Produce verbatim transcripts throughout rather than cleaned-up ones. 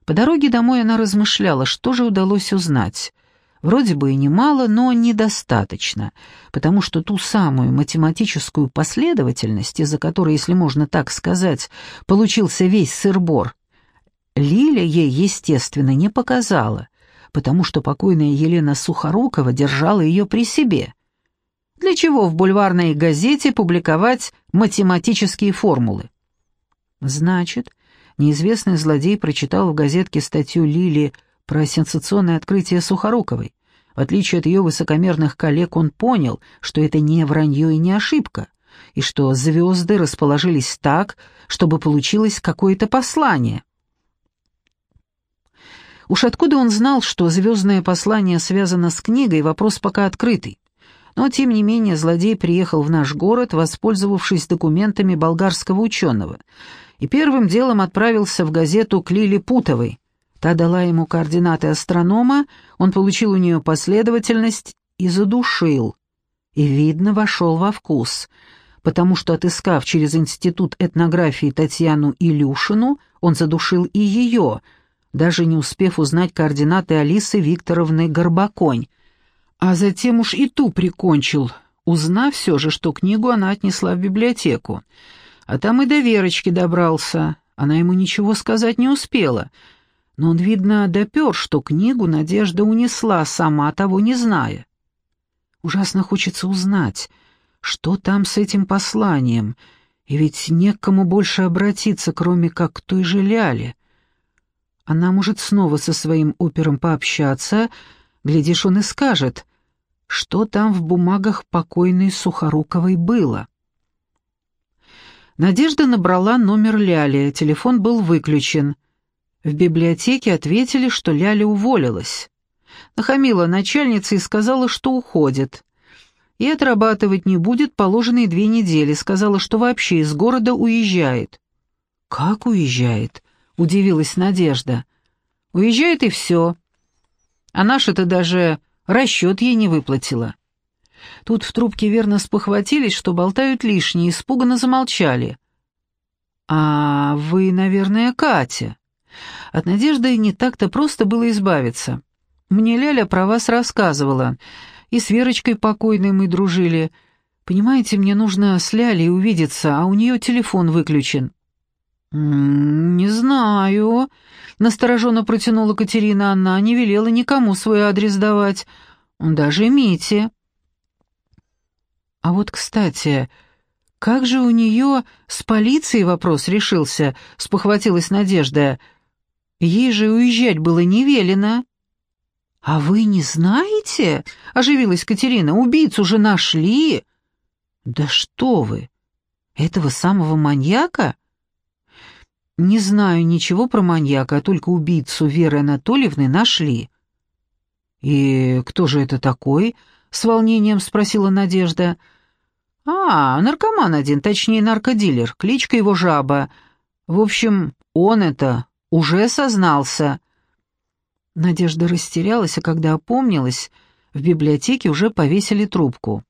По дороге домой она размышляла, что же удалось узнать. Вроде бы и немало, но недостаточно, потому что ту самую математическую последовательность, из-за которой, если можно так сказать, получился весь сыр-бор, Лиля ей, естественно, не показала, потому что покойная Елена Сухорукова держала ее при себе. Для чего в бульварной газете публиковать математические формулы? Значит, неизвестный злодей прочитал в газетке статью Лили про сенсационное открытие Сухоруковой. В отличие от ее высокомерных коллег, он понял, что это не вранье и не ошибка, и что звезды расположились так, чтобы получилось какое-то послание. Уж откуда он знал, что звездное послание связано с книгой, вопрос пока открытый. Но, тем не менее, злодей приехал в наш город, воспользовавшись документами болгарского ученого, и первым делом отправился в газету к Лиле Путовой. Та дала ему координаты астронома, он получил у нее последовательность и задушил. И, видно, вошел во вкус, потому что, отыскав через Институт этнографии Татьяну Илюшину, он задушил и ее, даже не успев узнать координаты Алисы Викторовны Горбаконь, а затем уж и ту прикончил, узнав все же, что книгу она отнесла в библиотеку. А там и до Верочки добрался, она ему ничего сказать не успела, но он, видно, допер, что книгу Надежда унесла, сама того не зная. Ужасно хочется узнать, что там с этим посланием, и ведь не к кому больше обратиться, кроме как к той же Ляле. Она может снова со своим опером пообщаться, глядишь, он и скажет, что там в бумагах покойной Сухоруковой было. Надежда набрала номер Ляли, телефон был выключен. В библиотеке ответили, что Ляля уволилась. Нахамила начальница и сказала, что уходит. И отрабатывать не будет положенные две недели, сказала, что вообще из города уезжает. «Как уезжает?» — удивилась Надежда. «Уезжает и все. А наша-то даже расчет ей не выплатила». Тут в трубке верно спохватились, что болтают лишнее, испуганно замолчали. «А вы, наверное, Катя?» От Надежды не так-то просто было избавиться. Мне Ляля про вас рассказывала, и с Верочкой покойной мы дружили. Понимаете, мне нужно с Лялей увидеться, а у нее телефон выключен». «М-м, «Не знаю», — настороженно протянула Катерина, она не велела никому свой адрес давать, даже Мите. «А вот, кстати, как же у нее с полицией вопрос решился?» — спохватилась Надежда. «Ей же уезжать было не велено». «А вы не знаете?» — оживилась Катерина. «Убийцу же нашли». «Да что вы! Этого самого маньяка?» «Не знаю ничего про маньяка, а только убийцу Веры Анатольевны нашли». «И кто же это такой?» — с волнением спросила Надежда. «А, наркоман один, точнее наркодилер, кличка его Жаба. В общем, он это уже сознался». Надежда растерялась, а когда опомнилась, в библиотеке уже повесили трубку.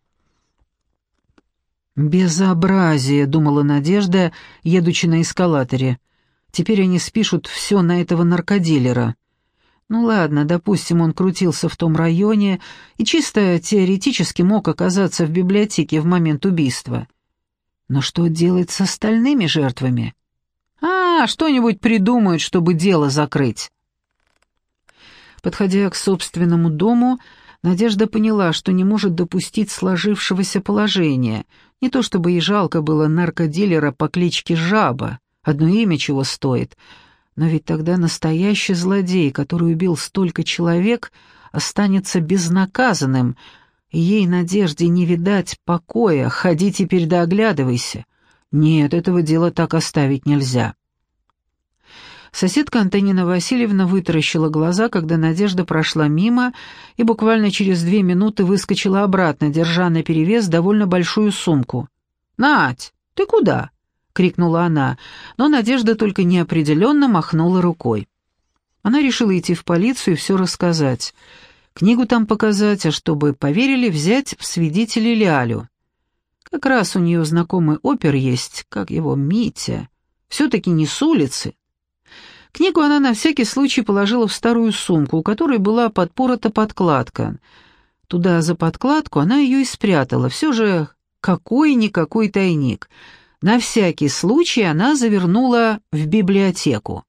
«Безобразие», — думала Надежда, едучи на эскалаторе. «Теперь они спишут все на этого наркодилера. Ну ладно, допустим, он крутился в том районе и чисто теоретически мог оказаться в библиотеке в момент убийства. Но что делать с остальными жертвами? А, что-нибудь придумают, чтобы дело закрыть». Подходя к собственному дому, Надежда поняла, что не может допустить сложившегося положения. Не то чтобы ей жалко было наркодилера по кличке Жаба, одно имя чего стоит, но ведь тогда настоящий злодей, который убил столько человек, останется безнаказанным, и ей, Надежде, не видать покоя, ходи теперь да оглядывайся. Нет, этого дела так оставить нельзя. Соседка Антонина Васильевна вытаращила глаза, когда Надежда прошла мимо и буквально через две минуты выскочила обратно, держа наперевес довольно большую сумку. «Надь, ты куда?» — крикнула она, но Надежда только неопределенно махнула рукой. Она решила идти в полицию и все рассказать. Книгу там показать, а чтобы поверили, взять в свидетели Лялю. Как раз у нее знакомый опер есть, как его, Митя. Все-таки не с улицы. К Книгу она на всякий случай положила в старую сумку, у которой была подпорота подкладка. Туда за подкладку она ее и спрятала. Все же какой-никакой тайник. На всякий случай она завернула в библиотеку.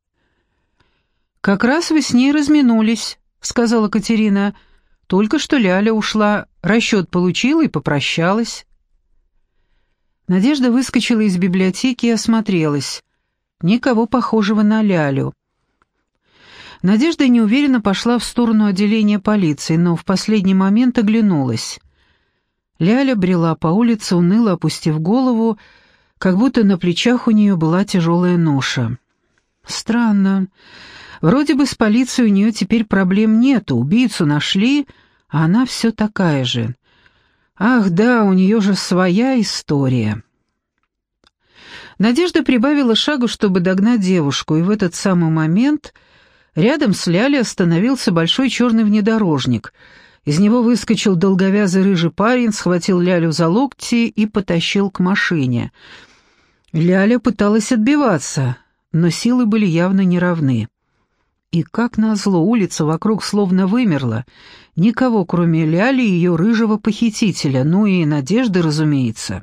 «Как раз вы с ней разминулись», — сказала Катерина. «Только что Ляля ушла, расчет получила и попрощалась». Надежда выскочила из библиотеки и осмотрелась. Никого похожего на Лялю. Надежда неуверенно пошла в сторону отделения полиции, но в последний момент оглянулась. Ляля брела по улице, уныло опустив голову, как будто на плечах у нее была тяжелая ноша. Странно. Вроде бы с полицией у нее теперь проблем нету, убийцу нашли, а она все такая же. Ах да, у нее же своя история. Надежда прибавила шагу, чтобы догнать девушку, и в этот самый момент рядом с Лялей остановился большой черный внедорожник. Из него выскочил долговязый рыжий парень, схватил Лялю за локти и потащил к машине. Ляля пыталась отбиваться, но силы были явно неравны. И как назло, улица вокруг словно вымерла. Никого, кроме Ляли и ее рыжего похитителя, ну и Надежды, разумеется.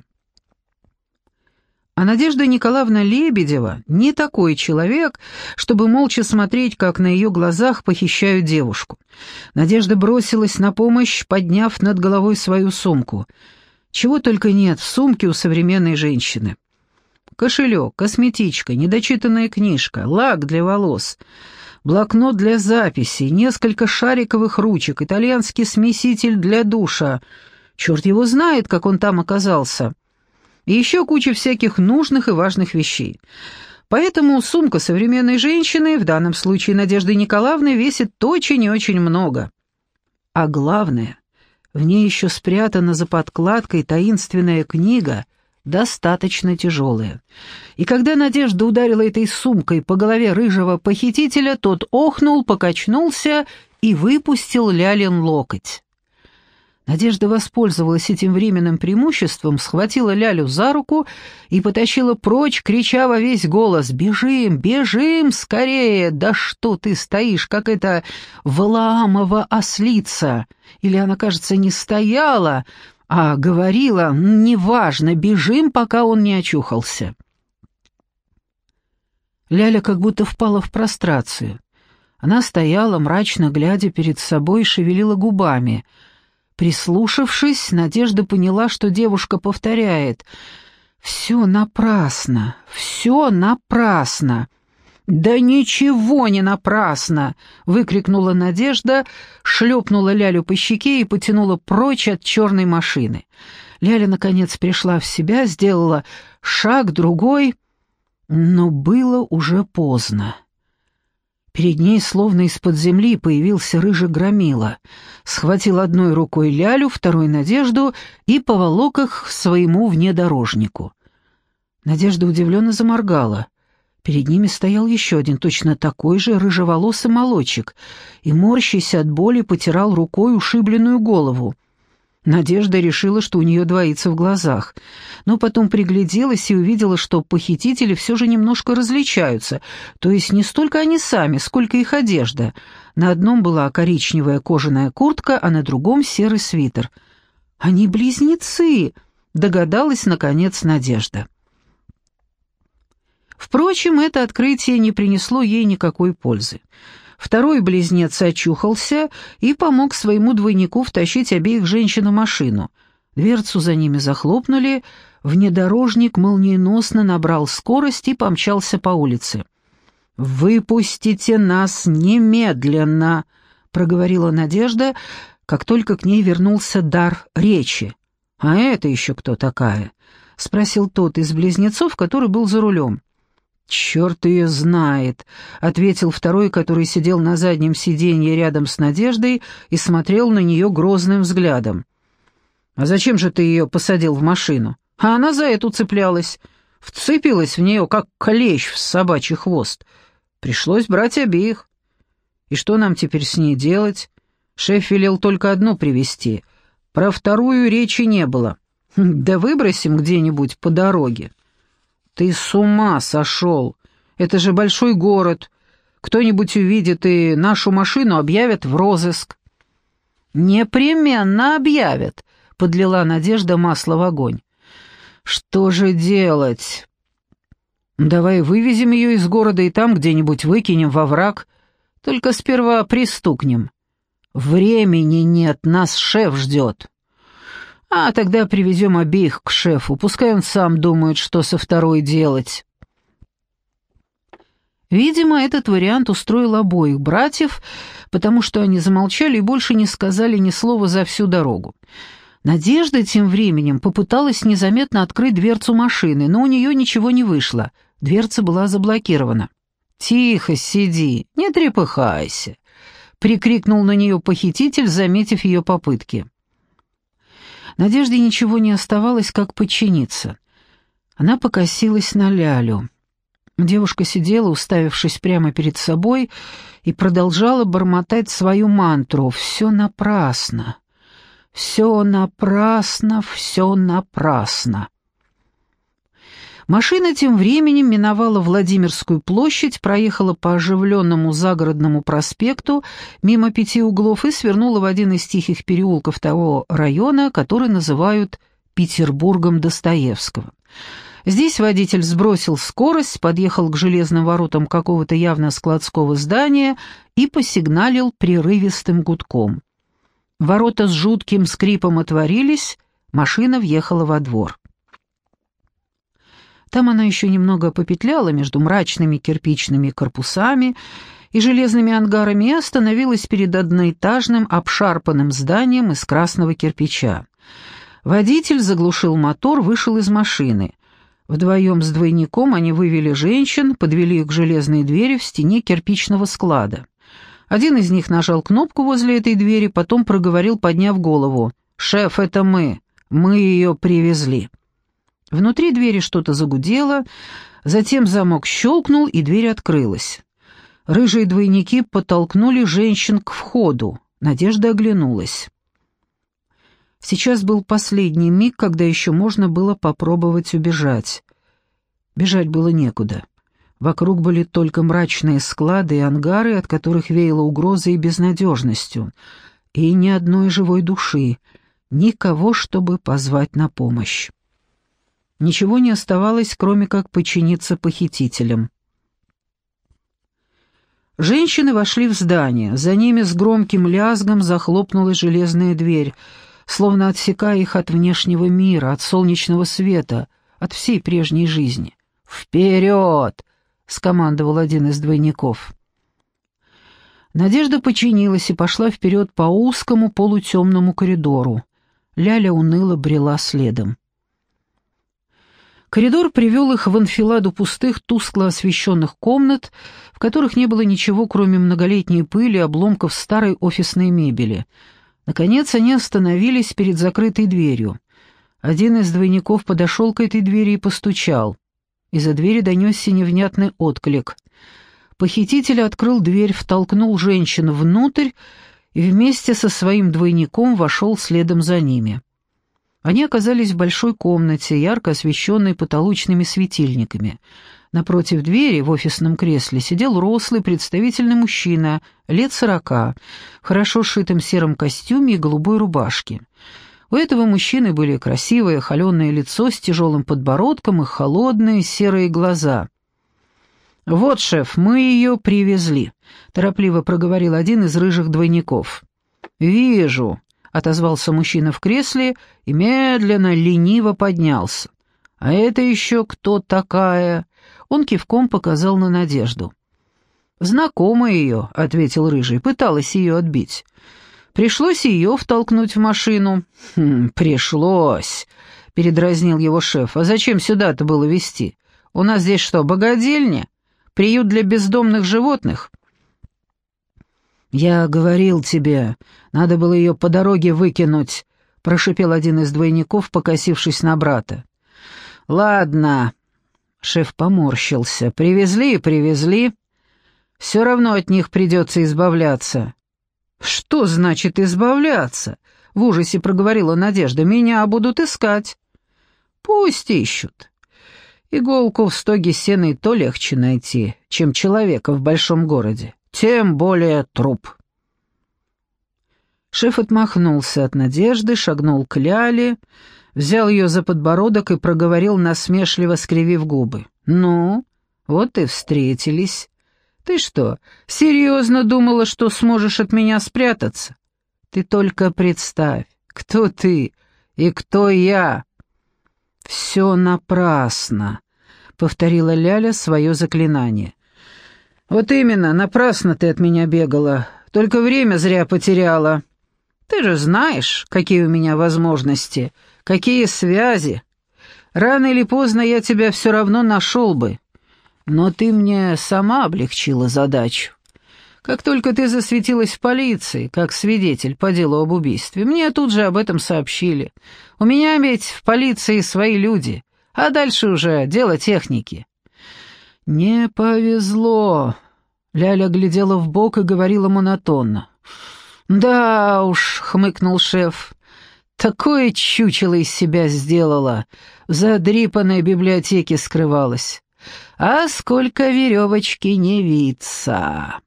А Надежда Николаевна Лебедева не такой человек, чтобы молча смотреть, как на ее глазах похищают девушку. Надежда бросилась на помощь, подняв над головой свою сумку. Чего только нет в сумке у современной женщины. Кошелек, косметичка, недочитанная книжка, лак для волос, блокнот для записей, несколько шариковых ручек, итальянский смеситель для душа. Черт его знает, как он там оказался. И еще куча всяких нужных и важных вещей. Поэтому сумка современной женщины, в данном случае Надежды Николаевны, весит очень и очень много. А главное, в ней еще спрятана за подкладкой таинственная книга, достаточно тяжелая. И когда Надежда ударила этой сумкой по голове рыжего похитителя, тот охнул, покачнулся и выпустил Лялин локоть. Надежда воспользовалась этим временным преимуществом, схватила Лялю за руку и потащила прочь, крича во весь голос: «Бежим, бежим, скорее! Да что ты стоишь, как эта Валаамова ослица!» Или она, кажется, не стояла, а говорила: «Неважно, бежим, пока он не очухался». Ляля как будто впала в прострацию. Она стояла, мрачно глядя перед собой, и шевелила губами. Прислушавшись, Надежда поняла, что девушка повторяет: «Все напрасно, все напрасно». «Да ничего не напрасно!» — выкрикнула Надежда, шлепнула Лялю по щеке и потянула прочь от черной машины. Ляля, наконец, пришла в себя, сделала шаг, другой, но было уже поздно. Перед ней, словно из-под земли, появился рыжий громила, схватил одной рукой Лялю, второй Надежду и поволок их к своему внедорожнику. Надежда удивленно заморгала. Перед ними стоял еще один, точно такой же рыжеволосый молодчик, и, морщась от боли, потирал рукой ушибленную голову. Надежда решила, что у нее двоится в глазах, но потом пригляделась и увидела, что похитители все же немножко различаются, то есть не столько они сами, сколько их одежда. На одном была коричневая кожаная куртка, а на другом серый свитер. «Они близнецы!» — догадалась, наконец, Надежда. Впрочем, это открытие не принесло ей никакой пользы. Второй близнец очухался и помог своему двойнику втащить обеих женщин в машину. Дверцу за ними захлопнули, внедорожник молниеносно набрал скорость и помчался по улице. «Выпустите нас немедленно!» — проговорила Надежда, как только к ней вернулся дар речи. «А это еще кто такая?» — спросил тот из близнецов, который был за рулем. «Черт ее знает», — ответил второй, который сидел на заднем сиденье рядом с Надеждой и смотрел на нее грозным взглядом. «А зачем же ты ее посадил в машину?» «А она за эту цеплялась, вцепилась в нее, как клещ в собачий хвост. Пришлось брать обеих. И что нам теперь с ней делать? Шеф велел только одну привезти. Про вторую речи не было. Да выбросим где-нибудь по дороге». «Ты с ума сошел! Это же большой город, Кто-нибудь увидит и нашу машину объявят в розыск». «Непременно объявят», — подлила Надежда масло в огонь. «Что же делать?» «Давай вывезем ее из города и там где-нибудь выкинем во враг. Только сперва пристукнем. Времени нет, нас шеф ждет». «А тогда привезем обеих к шефу, пускай он сам думает, что со второй делать». Видимо, этот вариант устроил обоих братьев, потому что они замолчали и больше не сказали ни слова за всю дорогу. Надежда тем временем попыталась незаметно открыть дверцу машины, но у нее ничего не вышло. Дверца была заблокирована. «Тихо сиди, не трепыхайся», — прикрикнул на нее похититель, заметив ее попытки. Надежде ничего не оставалось, как подчиниться. Она покосилась на Лялю. Девушка сидела, уставившись прямо перед собой, и продолжала бормотать свою мантру. «Все напрасно, все напрасно, все напрасно». Машина тем временем миновала Владимирскую площадь, проехала по оживленному загородному проспекту мимо Пяти углов и свернула в один из тихих переулков того района, который называют Петербургом Достоевского. Здесь водитель сбросил скорость, подъехал к железным воротам какого-то явно складского здания и посигналил прерывистым гудком. Ворота с жутким скрипом отворились, машина въехала во двор. Там она еще немного попетляла между мрачными кирпичными корпусами и железными ангарами и остановилась перед одноэтажным обшарпанным зданием из красного кирпича. Водитель заглушил мотор, вышел из машины. Вдвоем с двойником они вывели женщин, подвели их к железной двери в стене кирпичного склада. Один из них нажал кнопку возле этой двери, потом проговорил, подняв голову: «Шеф, это мы. Мы ее привезли». Внутри двери что-то загудело, затем замок щелкнул, и дверь открылась. Рыжие двойники подтолкнули женщин к входу. Надежда оглянулась. Сейчас был последний миг, когда еще можно было попробовать убежать. Бежать было некуда. Вокруг были только мрачные склады и ангары, от которых веяло угрозой и безнадежностью. И ни одной живой души, никого, чтобы позвать на помощь. Ничего не оставалось, кроме как подчиниться похитителям. Женщины вошли в здание. За ними с громким лязгом захлопнулась железная дверь, словно отсекая их от внешнего мира, от солнечного света, от всей прежней жизни. «Вперед!» — скомандовал один из двойников. Надежда подчинилась и пошла вперед по узкому полутемному коридору. Ляля уныло брела следом. Коридор привел их в анфиладу пустых, тускло освещенных комнат, в которых не было ничего, кроме многолетней пыли и обломков старой офисной мебели. Наконец они остановились перед закрытой дверью. Один из двойников подошел к этой двери и постучал. Из-за двери донесся невнятный отклик. Похититель открыл дверь, втолкнул женщину внутрь и вместе со своим двойником вошел следом за ними. Они оказались в большой комнате, ярко освещенной потолочными светильниками. Напротив двери в офисном кресле сидел рослый представительный мужчина, лет сорока, в хорошо сшитом сером костюме и голубой рубашке. У этого мужчины были красивое холеное лицо с тяжелым подбородком и холодные серые глаза. «Вот, шеф, мы ее привезли», — торопливо проговорил один из рыжих двойников. «Вижу», — отозвался мужчина в кресле и медленно, лениво поднялся. «А это еще кто такая?» Он кивком показал на Надежду. «Знакомая ее», — ответил рыжий, — «пыталась ее отбить. Пришлось ее втолкнуть в машину». «Хм, пришлось», — передразнил его шеф. «А зачем сюда-то было везти? У нас здесь что, богадельня? Приют для бездомных животных?» «Я говорил тебе, надо было ее по дороге выкинуть», — прошипел один из двойников, покосившись на брата. «Ладно», — шеф поморщился, — «привезли и привезли. Все равно от них придется избавляться». «Что значит избавляться?» — в ужасе проговорила Надежда. «Меня будут искать». «Пусть ищут. Иголку в стоге сена и то легче найти, чем человека в большом городе, тем более труп. Шеф отмахнулся от Надежды, шагнул к Ляле, взял ее за подбородок и проговорил, насмешливо скривив губы. «Ну, вот и встретились. Ты что, серьезно думала, что сможешь от меня спрятаться? Ты только представь, кто ты и кто я». «Все напрасно», — повторила Ляля свое заклинание. «Вот именно, напрасно ты от меня бегала, только время зря потеряла. Ты же знаешь, какие у меня возможности, какие связи. Рано или поздно я тебя все равно нашел бы, но ты мне сама облегчила задачу. Как только ты засветилась в полиции, как свидетель по делу об убийстве, мне тут же об этом сообщили. У меня ведь в полиции свои люди, а дальше уже дело техники». «Не повезло», — Ляля глядела вбок и говорила монотонно. «Да уж», — хмыкнул шеф, — «такое чучело из себя сделала, в задрипанной библиотеке скрывалась. А сколько веревочки не виться».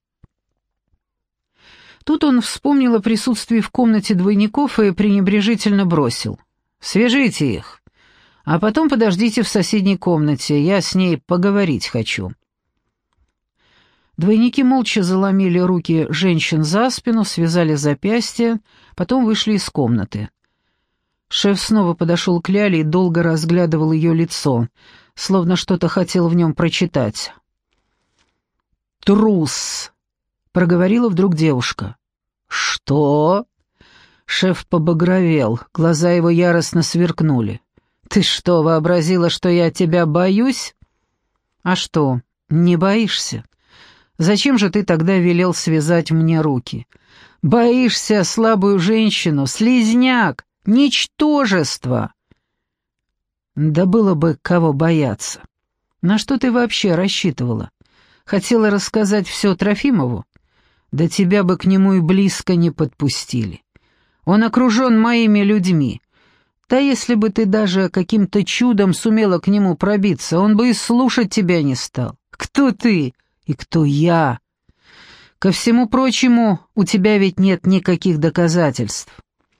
Тут он вспомнил о присутствии в комнате двойников и пренебрежительно бросил: «Свяжите их, а потом подождите в соседней комнате, я с ней поговорить хочу». Двойники молча заломили руки женщин за спину, связали запястья, потом вышли из комнаты. Шеф снова подошел к Ляле и долго разглядывал ее лицо, словно что-то хотел в нем прочитать. «Трус!» — проговорила вдруг девушка. «Что?» Шеф побагровел, глаза его яростно сверкнули. «Ты что, вообразила, что я тебя боюсь?» «А что, не боишься? Зачем же ты тогда велел связать мне руки? Боишься слабую женщину, слизняк, ничтожество!» «Да было бы кого бояться. На что ты вообще рассчитывала? Хотела рассказать все Трофимову? Да тебя бы к нему и близко не подпустили. Он окружен моими людьми. Да если бы ты даже каким-то чудом сумела к нему пробиться, он бы и слушать тебя не стал. Кто ты и кто я? Ко всему прочему, у тебя ведь нет никаких доказательств».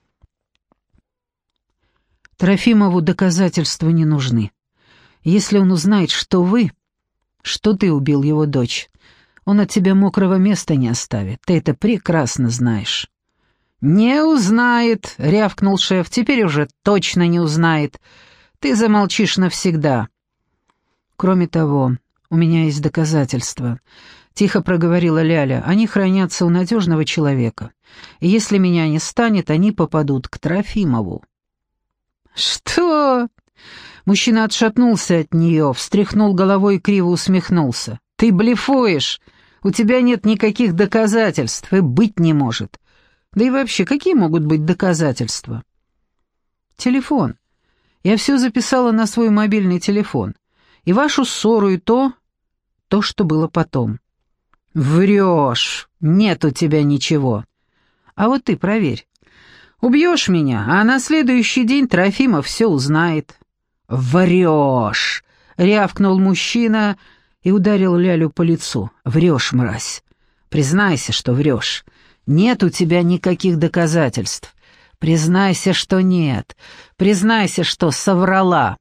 Трофимову доказательства не нужны. Если он узнает, что вы, что ты убил его дочь, он от тебя мокрого места не оставит, ты это прекрасно знаешь». «Не узнает», — рявкнул шеф, — «теперь уже точно не узнает. Ты замолчишь навсегда». «Кроме того, у меня есть доказательства», — тихо проговорила Ляля. «Они хранятся у надежного человека, и если меня не станет, они попадут к Трофимову». «Что?» Мужчина отшатнулся от нее, встряхнул головой и криво усмехнулся. «Ты блефуешь! У тебя нет никаких доказательств, и быть не может. Да и вообще, какие могут быть доказательства?» «Телефон. Я все записала на свой мобильный телефон. И вашу ссору, и то, то, что было потом». «Врешь! Нет у тебя ничего. А вот ты проверь. Убьешь меня, а на следующий день Трофимов все узнает». «Врешь!» — рявкнул мужчина и ударил Лялю по лицу. «Врешь, мразь. Признайся, что врешь. Нет у тебя никаких доказательств. Признайся, что нет. Признайся, что соврала».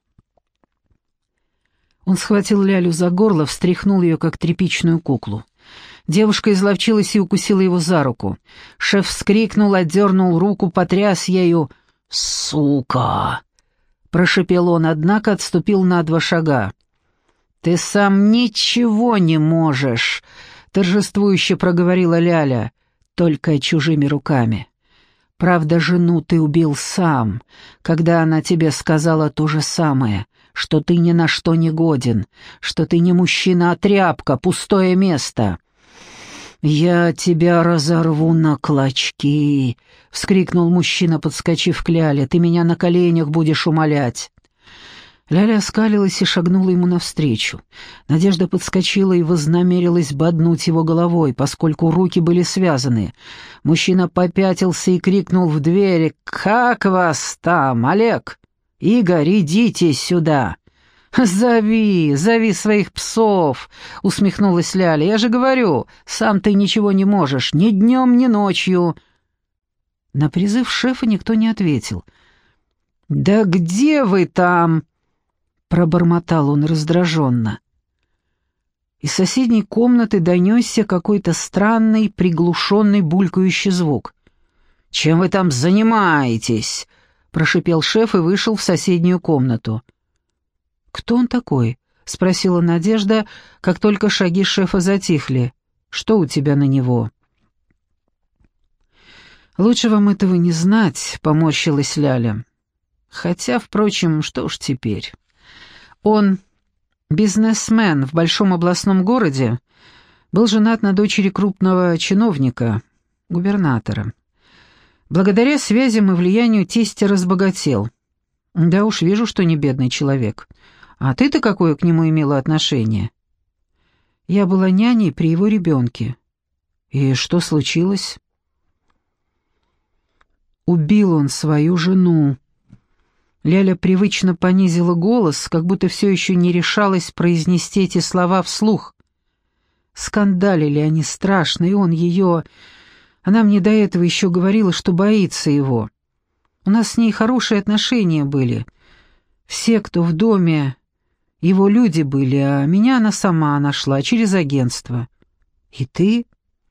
Он схватил Лялю за горло, встряхнул ее, как тряпичную куклу. Девушка изловчилась и укусила его за руку. Шеф вскрикнул, отдернул руку, потряс ею. «Сука!» — прошепел он, однако отступил на два шага. «Ты сам ничего не можешь!» — торжествующе проговорила Ляля, только чужими руками. «Правда, жену ты убил сам, когда она тебе сказала то же самое, что ты ни на что не годен, что ты не мужчина, а тряпка, пустое место». «Я тебя разорву на клочки!» — вскрикнул мужчина, подскочив к Ляле. «Ты меня на коленях будешь умолять!» Ляля оскалилась и шагнула ему навстречу. Надежда подскочила и вознамерилась боднуть его головой, поскольку руки были связаны. Мужчина попятился и крикнул в двери: «Как вас там, Олег? Игорь, идите сюда!» «Зови, зови своих псов!» — усмехнулась Ляля. «Я же говорю, сам ты ничего не можешь, ни днем, ни ночью». На призыв шефа никто не ответил. «Да где вы там?» — пробормотал он раздраженно. Из соседней комнаты донесся какой-то странный, приглушенный, булькающий звук. «Чем вы там занимаетесь?» — прошипел шеф и вышел в соседнюю комнату. «Кто он такой?» — спросила Надежда, как только шаги шефа затихли. «Что у тебя на него?» «Лучше вам этого не знать», — поморщилась Ляля. «Хотя, впрочем, что ж теперь? Он бизнесмен в большом областном городе, был женат на дочери крупного чиновника, губернатора. Благодаря связям и влиянию тестя разбогател. Да уж, вижу, что не бедный человек. А ты-то какое к нему имела отношение?» «Я была няней при его ребенке». «И что случилось?» «Убил он свою жену». Ляля привычно понизила голос, как будто все еще не решалась произнести эти слова вслух. Скандалили они страшно, и он ее... Она мне до этого еще говорила, что боится его. У нас с ней хорошие отношения были. Все, кто в доме, его люди были, а меня она сама нашла через агентство. И ты?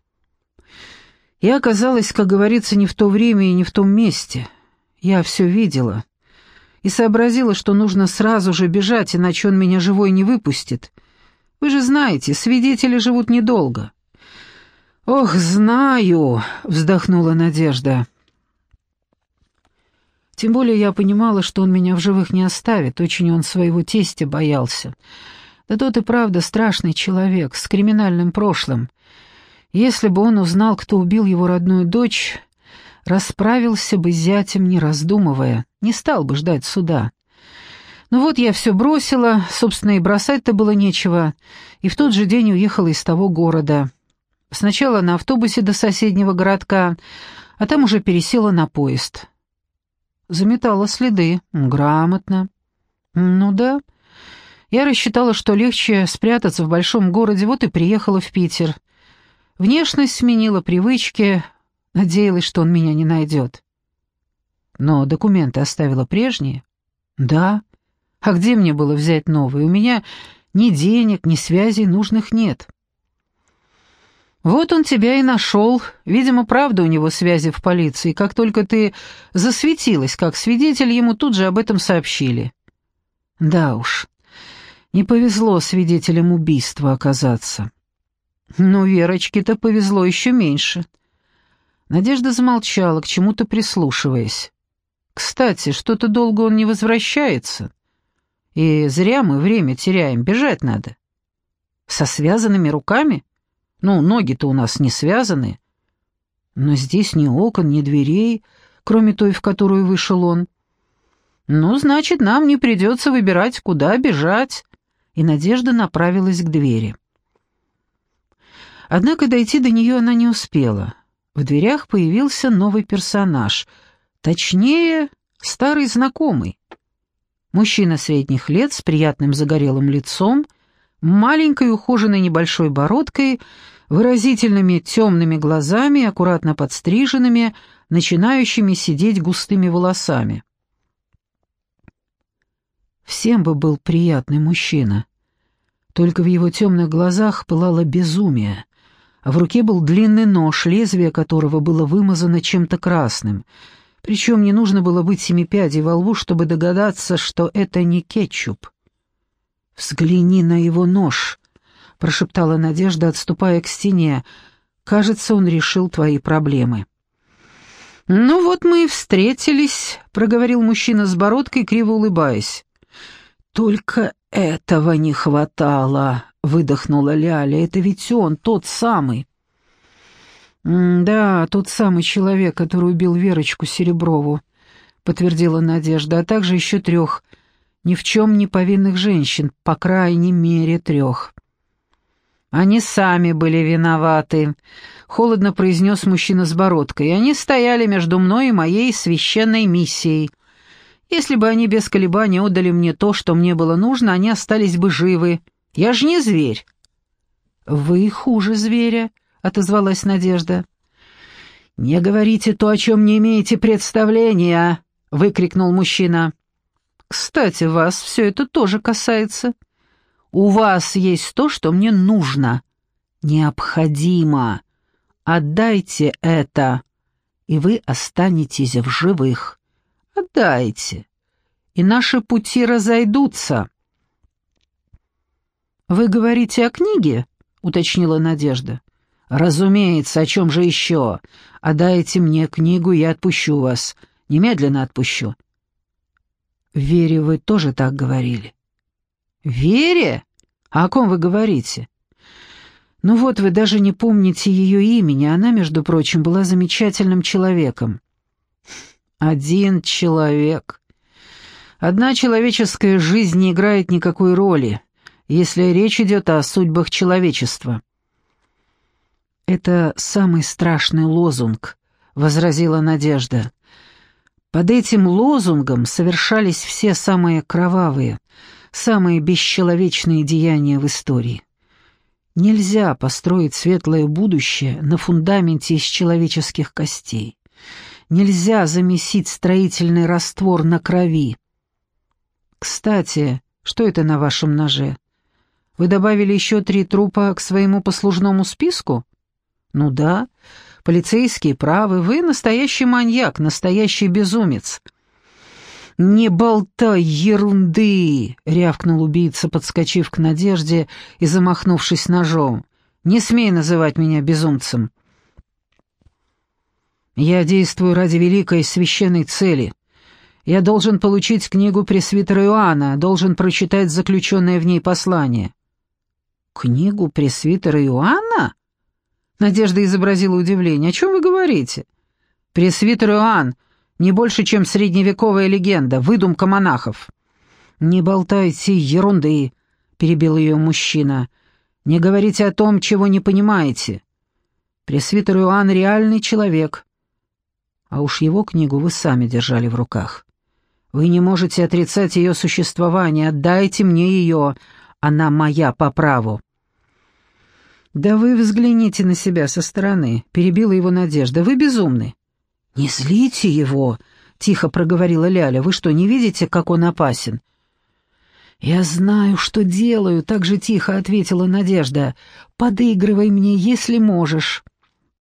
Я оказалась, как говорится, не в то время и не в том месте. Я все видела и сообразила, что нужно сразу же бежать, иначе он меня живой не выпустит. Вы же знаете, свидетели живут недолго. «Ох, знаю», — вздохнула Надежда. Тем более я понимала, что он меня в живых не оставит, очень он своего тестя боялся. Да тот и правда страшный человек, с криминальным прошлым. Если бы он узнал, кто убил его родную дочь, расправился бы с зятем, не раздумывая, не стал бы ждать суда. Ну вот я все бросила, собственно, и бросать-то было нечего, и в тот же день уехала из того города. Сначала на автобусе до соседнего городка, а там уже пересела на поезд. Заметала следы. Грамотно. Ну да. Я рассчитала, что легче спрятаться в большом городе, вот и приехала в Питер. Внешность сменила, привычки, надеялась, что он меня не найдет. Но документы оставила прежние? Да. А где мне было взять новые? У меня ни денег, ни связей нужных нет. Вот он тебя и нашел. Видимо, правда у него связи в полиции. Как только ты засветилась как свидетель, ему тут же об этом сообщили. Да уж, не повезло свидетелям убийства оказаться. Но Верочке-то повезло еще меньше. Надежда замолчала, к чему-то прислушиваясь. Кстати, что-то долго он не возвращается. И зря мы время теряем, бежать надо. Со связанными руками? Ну, ноги-то у нас не связаны. Но здесь ни окон, ни дверей, кроме той, в которую вышел он. Ну, значит, нам не придется выбирать, куда бежать. И Надежда направилась к двери. Однако дойти до нее она не успела. В дверях появился новый персонаж. Точнее, старый знакомый. Мужчина средних лет с приятным загорелым лицом, маленькой ухоженной небольшой бородкой, выразительными темными глазами, аккуратно подстриженными, начинающими сидеть густыми волосами. Всем бы был приятный мужчина. Только в его темных глазах пылало безумие, а в руке был длинный нож, лезвие которого было вымазано чем-то красным. Причем не нужно было быть семипядей во лбу, чтобы догадаться, что это не кетчуп. «Взгляни на его нож», — прошептала Надежда, отступая к стене. «Кажется, он решил твои проблемы». «Ну вот мы и встретились», — проговорил мужчина с бородкой, криво улыбаясь. «Только этого не хватало», — выдохнула Ляля. «Это ведь он, тот самый». «Да, тот самый человек, который убил Верочку Сереброву», — подтвердила Надежда, «а также еще трех ни в чем не повинных женщин, по крайней мере трех». «Они сами были виноваты», — холодно произнес мужчина с бородкой. «Они стояли между мной и моей священной миссией. Если бы они без колебаний отдали мне то, что мне было нужно, они остались бы живы. Я же не зверь». «Вы хуже зверя», — отозвалась Надежда. «Не говорите то, о чем не имеете представления», — выкрикнул мужчина. «Кстати, вас все это тоже касается. У вас есть то, что мне нужно. Необходимо. Отдайте это, и вы останетесь в живых. Отдайте, и наши пути разойдутся». «Вы говорите о книге?» — уточнила Надежда. «Разумеется, о чем же еще? Отдайте мне книгу, я отпущу вас. Немедленно отпущу». «Вере вы тоже так говорили?» «Вере? А о ком вы говорите?» «Ну вот, вы даже не помните ее имени. Она, между прочим, была замечательным человеком». «Один человек. Одна человеческая жизнь не играет никакой роли, если речь идет о судьбах человечества». «Это самый страшный лозунг», — возразила Надежда. «Под этим лозунгом совершались все самые кровавые, самые бесчеловечные деяния в истории. Нельзя построить светлое будущее на фундаменте из человеческих костей. Нельзя замесить строительный раствор на крови. Кстати, что это на вашем ноже? Вы добавили еще три трупа к своему послужному списку? Ну да, полицейские правы, вы настоящий маньяк, настоящий безумец». «Не болтай ерунды!» — рявкнул убийца, подскочив к Надежде и замахнувшись ножом. «Не смей называть меня безумцем!» «Я действую ради великой священной цели. Я должен получить книгу пресвитера Иоанна, должен прочитать заключенное в ней послание». «Книгу пресвитера Иоанна?» Надежда изобразила удивление. «О чем вы говорите?» «Пресвитер Иоанн не больше, чем средневековая легенда, выдумка монахов». «Не болтайте ерунды», — перебил ее мужчина. «Не говорите о том, чего не понимаете. Пресвитер Иоанн — реальный человек. А уж его книгу вы сами держали в руках. Вы не можете отрицать ее существование. Отдайте мне ее. Она моя по праву». «Да вы взгляните на себя со стороны», — перебила его Надежда. «Вы безумны». «Не злите его», — тихо проговорила Ляля. «Вы что, не видите, как он опасен?» «Я знаю, что делаю», — так же тихо ответила Надежда. «Подыгрывай мне, если можешь».